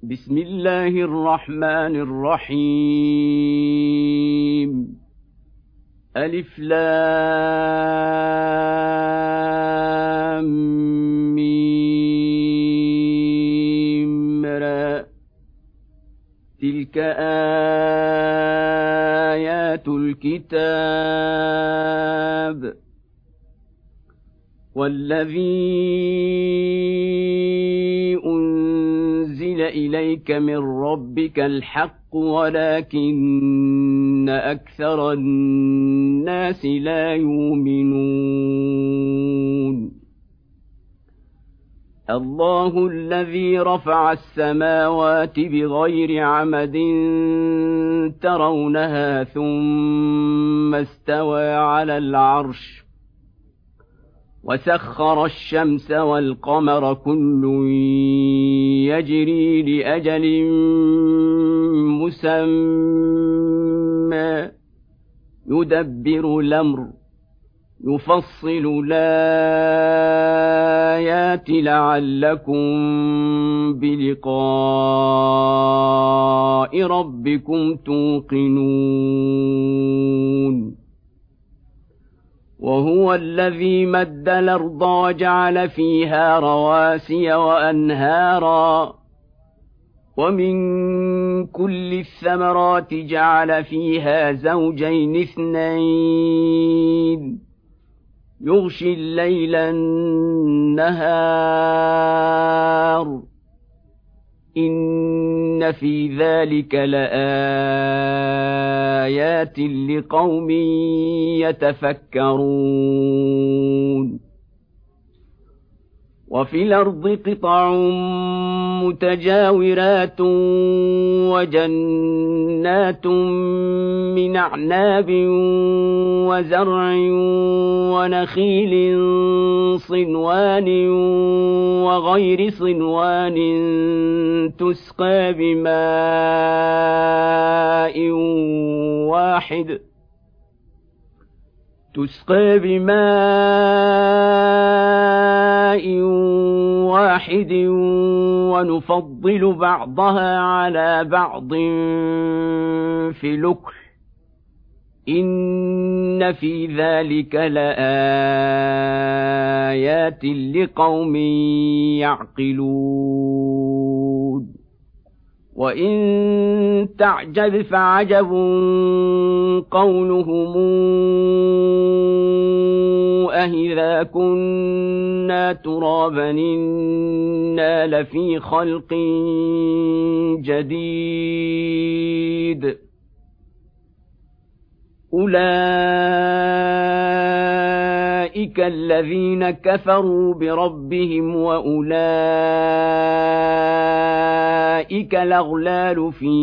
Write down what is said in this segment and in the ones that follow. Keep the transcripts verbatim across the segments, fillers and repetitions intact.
بسم الله الرحمن الرحيم ألف لام ميم را تلك آيات الكتاب والذي أنزل إليك من ربك الحق ولكن أكثر الناس لا يؤمنون الله الذي رفع السماوات بغير عمد ترونها ثم استوى على العرش وسخر الشمس والقمر كل يجري لأجل مسمى يدبر الأمر يفصل الآيات لعلكم بلقاء ربكم توقنون وهو الذي مد الأرض وجعل فيها رواسي وأنهارا ومن كل الثمرات جعل فيها زوجين اثنين يغشي الليل النهار إن في ذلك لآيات لقوم يتفكرون وفي الأرض قطع متجاورات وجنات من أعناب وزرع ونخيل صنوان وغير صنوان تسقى بماء واحد تسقى بماء واحد ونفضل بعضها على بعض في الأكل إن في ذلك لآيات لقوم يعقلون وإن تعجب فعجب قولهم أإذا كنا ترابا إنا لفي خلق جديد أولئك الذين كفروا بربهم وأولئك الأغلال في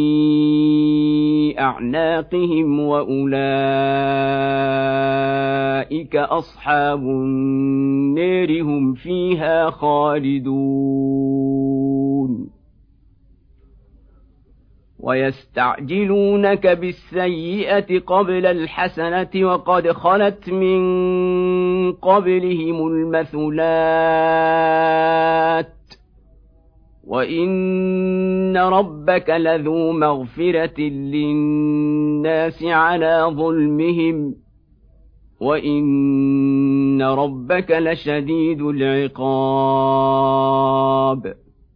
أعناقهم وأولئك أصحاب النار هم فيها خالدون ويستعجلونك بالسيئة قبل الحسنة وقد خلت من قبلهم المثلات وإن ربك لذو مغفرة للناس على ظلمهم وإن ربك لشديد العقاب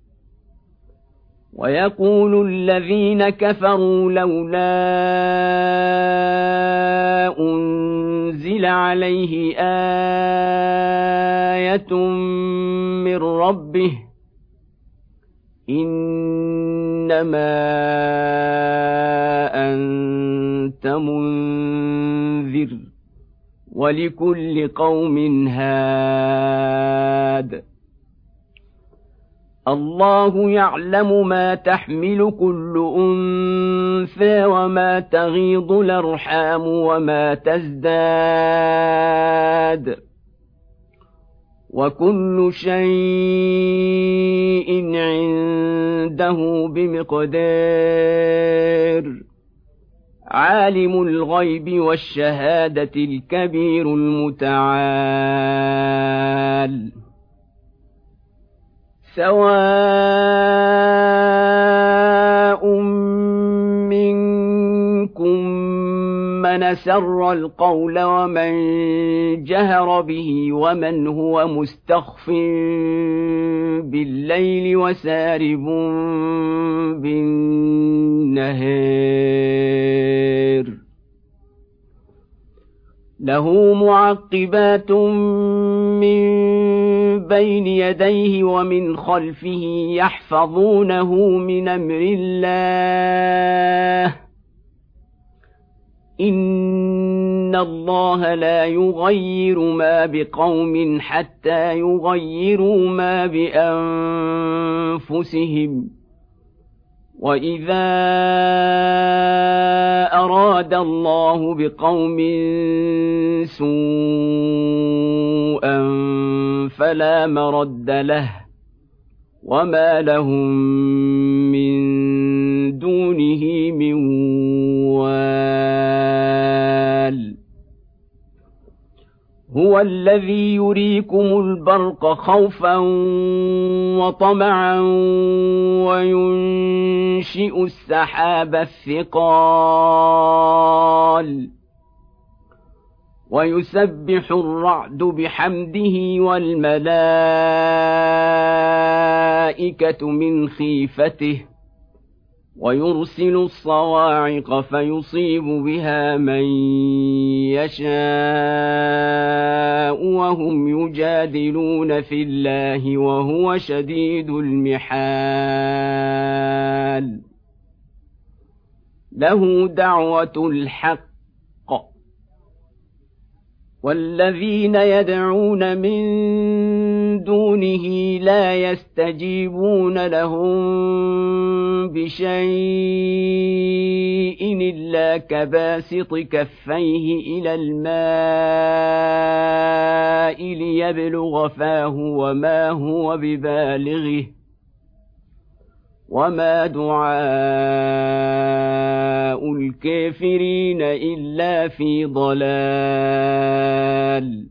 ويقول الذين كفروا لولا أنزل عليه آية من ربه إنما أنت منذر ولكل قوم هاد الله يعلم ما تحمل كل أنثى وما تغيض الأرحام وما تزداد وكل شيء عنده بمقدار عالم الغيب والشهادة الكبير المتعال سواء من سر القول ومن جهر به ومن هو مستخف بالليل وسارب بالنهار له معقبات من بين يديه ومن خلفه يحفظونه من أمر الله إن الله لا يغير ما بقوم حتى يغيروا ما بأنفسهم وإذا أراد الله بقوم سوءا فلا مرد له وما لهم من دونه من وال هو الذي يريكم البرق خوفا وطمعا وينشئ السحاب الثقال ويسبح الرعد بحمده والملائكة من خيفته ويرسل الصواعق فيصيب بها من يشاء وهم يجادلون في الله وهو شديد المحال له دعوة الحق والذين يدعون من دونه لا يستجيبون لهم بشيء إلا كباسط كفيه إلى الماء ليبلغ فاه وما هو ببالغه وما دعاء الكافرين إلا في ضلال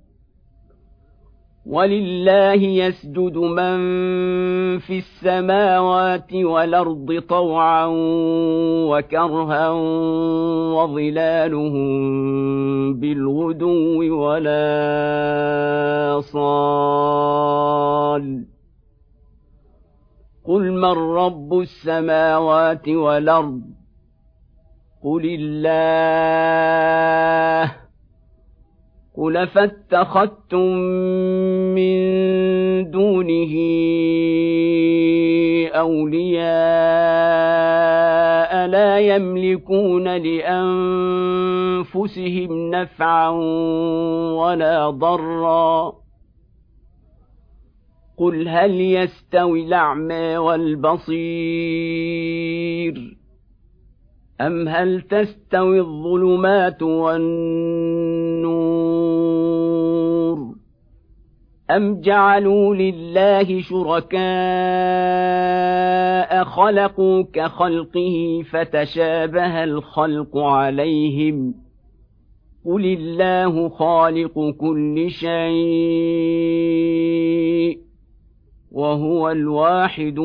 ولله يسجد من في السماوات والأرض طوعا وكرها وظلالهم بالغدو ولا صال قل من رب السماوات والأرض قل الله قل فاتخذتم من دونه أولياء لا يملكون لأنفسهم نفعا ولا ضرا قل هل يستوي الأعمى والبصير أم هل تستوي الظلمات والنور أم جعلوا لله شركاء خلقوا كخلقه فتشابه الخلق عليهم قل الله خالق كل شيء وهو الواحد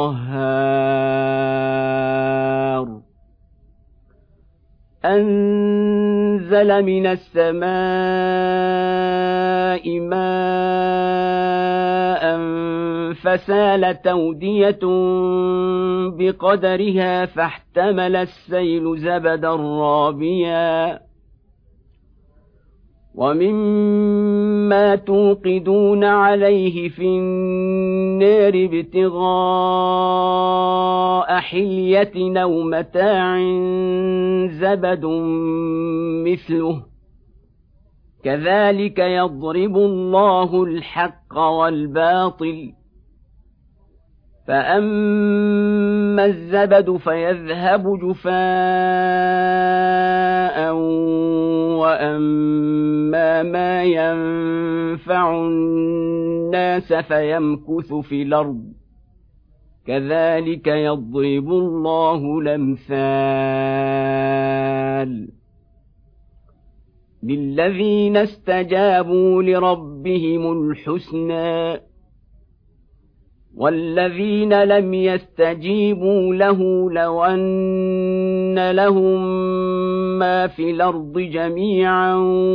القهار أنزل من السماء ماء فسالت أودية بقدرها فاحتمل السيل زبدا رابيا ومما توقدون عليه في النار ابتغاء حلية أو متاع زبد مثله كذلك يضرب الله الحق والباطل فأما الزبد فيذهب جفاء وأما ما ينفع الناس فيمكث في الأرض كذلك يضرب الله الأمثال للذين استجابوا لربهم الحسنى والذين لم يستجيبوا له لو أن لهم ما في الأرض جميعا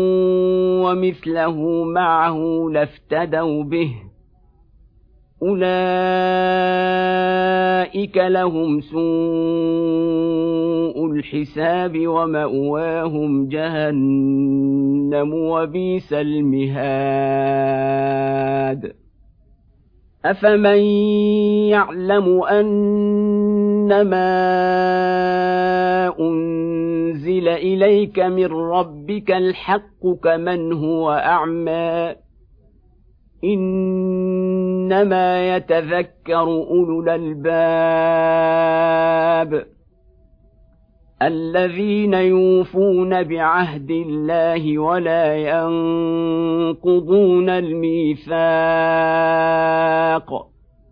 ومثله معه لافتدوا به أولئك لهم سوء الحساب ومأواهم جهنم وبئس المهاد أفمن يعلم أنما أنزل إليك من ربك الحق كمن هو أعمى إنما يتذكر أولو الألباب الذين يوفون بعهد الله ولا ينقضون الميثاق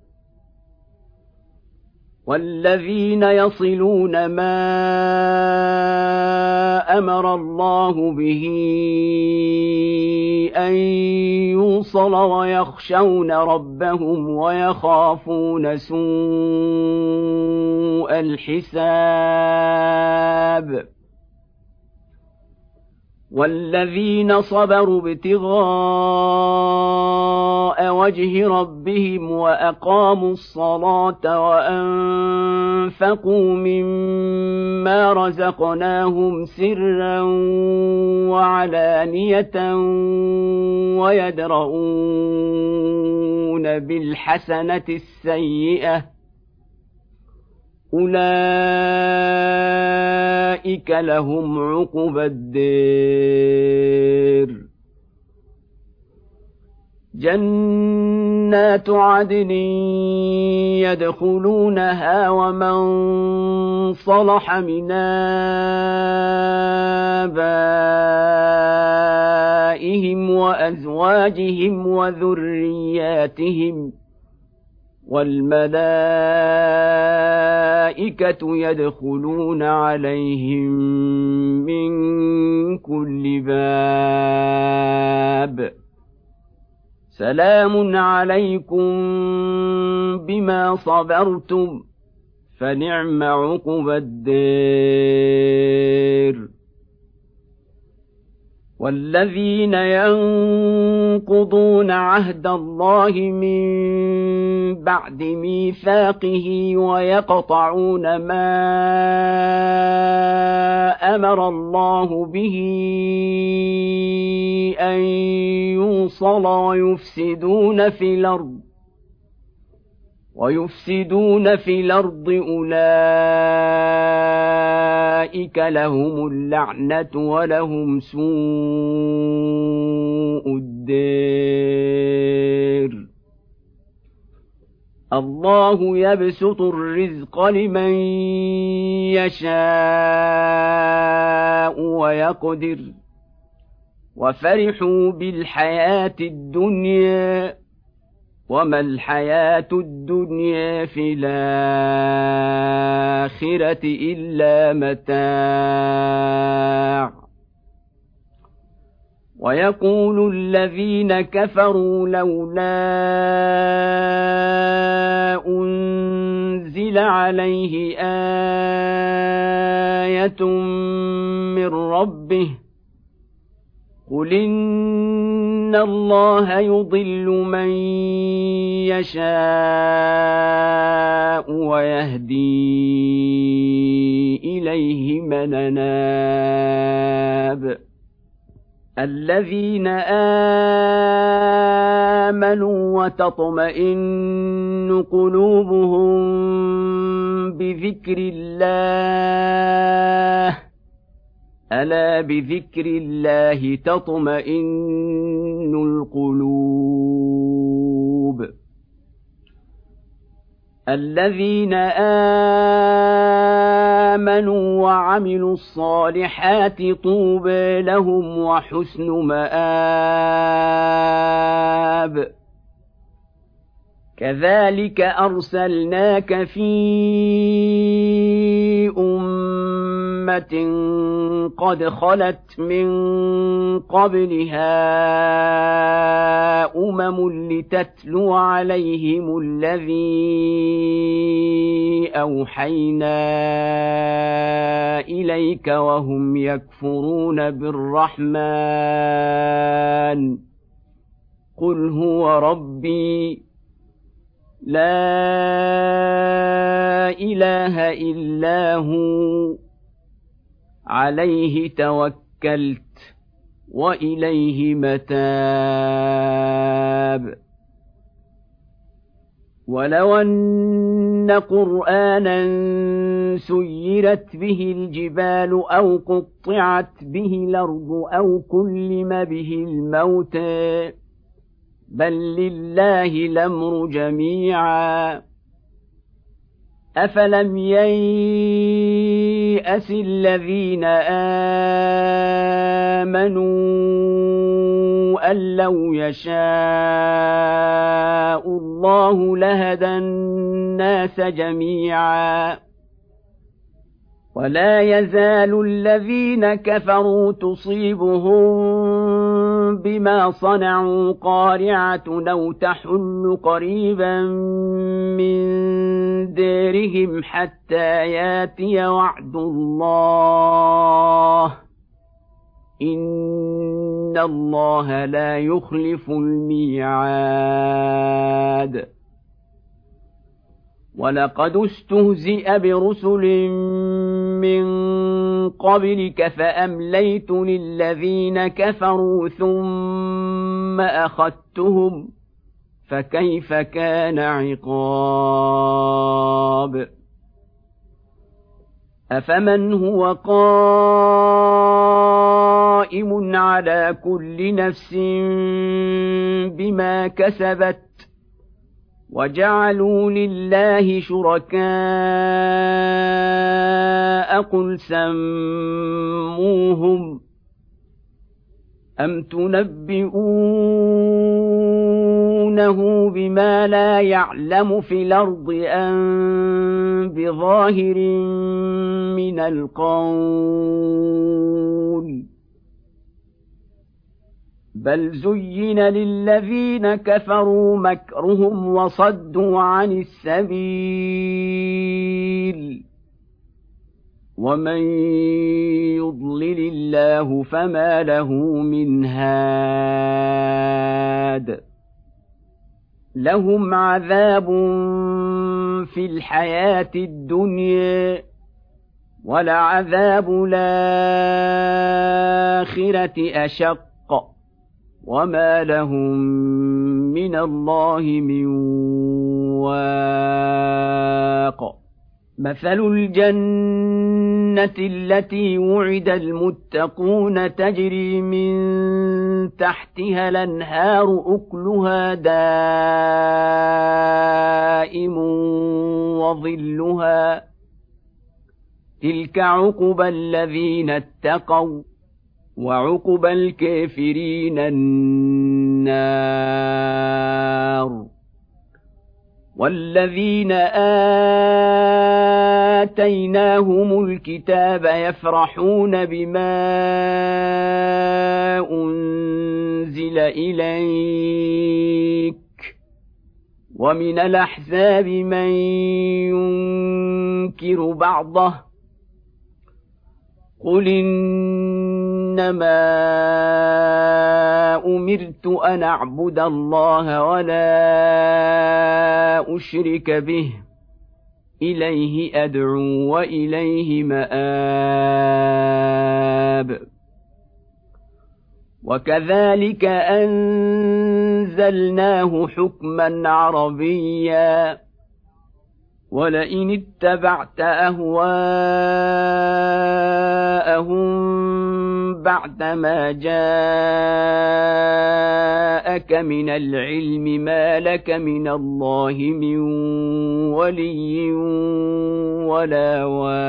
والذين يصلون ما أمر الله به أن يوصل ويخشون ربهم ويخافون سوء الحساب والذين صبروا ابتغاء وجه ربهم وأقاموا الصلاة وأنفقوا مما رزقناهم سرا وعلانية ويدرؤون بالحسنة السيئة أولئك لهم عقبى الدير جنات عدن يدخلونها ومن صلح من آبائهم وأزواجهم وذرياتهم والملائكة يدخلون عليهم من كل باب سلام عليكم بما صبرتم فنعم عقبى الدير والذين ينقضون عهد الله من بعد ميثاقه ويقطعون ما أمر الله به أن يوصل ويفسدون في الأرض ويفسدون في الأرض أولئك لهم اللعنة ولهم سوء الدير الله يبسط الرزق لمن يشاء ويقدر وفرحوا بالحياة الدنيا وما الحياة الدنيا في الآخرة إلا متاع ويقول الذين كفروا لولا أنزل عليه آية من ربه قل إن الله يضل من يشاء ويهدي إليه من أناب الذين آمنوا وتطمئن قلوبهم بذكر الله ألا بذكر الله تطمئن القلوب الذين آمنوا وعملوا الصالحات طوبى لهم وحسن مآب كذلك أرسلناك في أمة أمة قد خلت من قبلها أمم لتتلو عليهم الذي أوحينا إليك وهم يكفرون بالرحمن قل هو ربي لا إله إلا هو عليه توكلت وإليه متاب ولو أن قرآنا سيرت به الجبال أو قطعت به الأرض أو كلم به الموتى بل لله الأمر جميعا أفلم ييأس الذين آمنوا أن لو يشاء الله لهدى الناس جميعا ولا يزال الذين كفروا تصيبهم بما صنعوا قارعة أو تحل قريبا من ديرهم حتى ياتي وعد الله إن الله لا يخلف الميعاد ولقد استهزئ برسل من قبلك فأمليت للذين كفروا ثم أخذتهم فكيف كان عقاب أفمن هو قائم على كل نفس بما كسبت وجعلوا لله شركاء قل سموهم أم تنبئونه بما لا يعلم في الأرض أم بظاهر من القول بل زين للذين كفروا مكرهم وصدوا عن السبيل ومن يضلل الله فما له من هاد لهم عذاب في الحياة الدنيا ولعذاب الآخرة أشق وما لهم من الله من واق مثل الجنة التي وعد المتقون تجري من تحتها الأنهار أكلها دائم وظلها تلك عقبى الذين اتقوا وعقبى الكافرين النار والذين آتيناهم الكتاب يفرحون بما أنزل إليك ومن الأحزاب من ينكر بعضه قل إنما أمرت أن أعبد الله ولا أشرك به إليه أدعو وإليه مآب وكذلك أنزلناه حكما عربيا ولئن اتبعت أهواءهم بعدما جاءك من العلم ما لك من الله من ولي ولا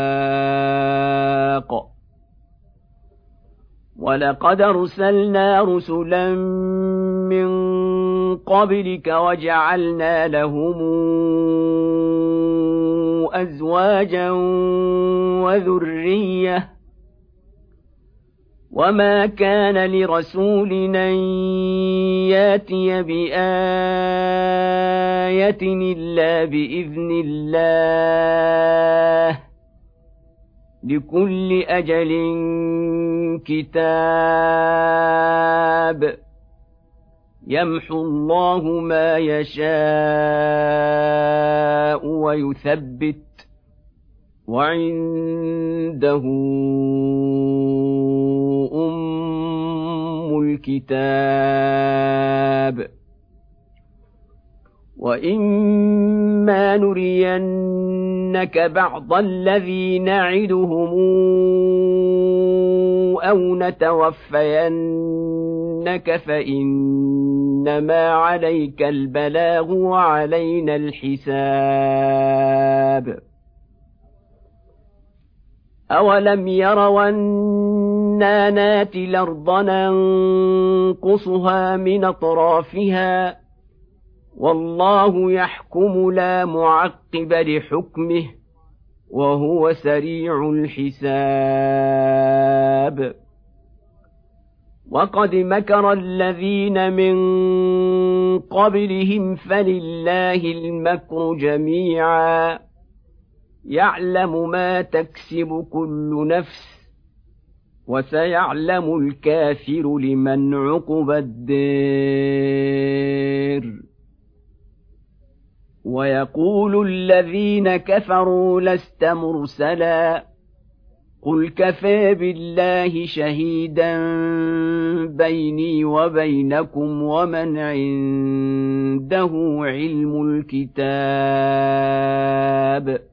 واق ولقد أرسلنا رسلا من قبلك وجعلنا لهم أزواجا وذرية وما كان لرسول أن ياتي بآية إلا بإذن الله لكل أجل كتاب يمحو الله ما يشاء ويثبت وعنده أم الكتاب وإما نرينك بعض الذي نعدهم أو نتوفينك فإنما عليك البلاغ وعلينا الحساب أولم يروا أنا ناتي الأرض ننقصها من أطرافها والله يحكم لا معقب لحكمه وهو سريع الحساب وقد مكر الذين من قبلهم فلله المكر جميعا يعلم ما تكسب كل نفس وسيعلم الكافر لمن عقبى الدار ويقول الذين كفروا لست مرسلا قل كفى بالله شهيدا بيني وبينكم ومن عنده علم الكتاب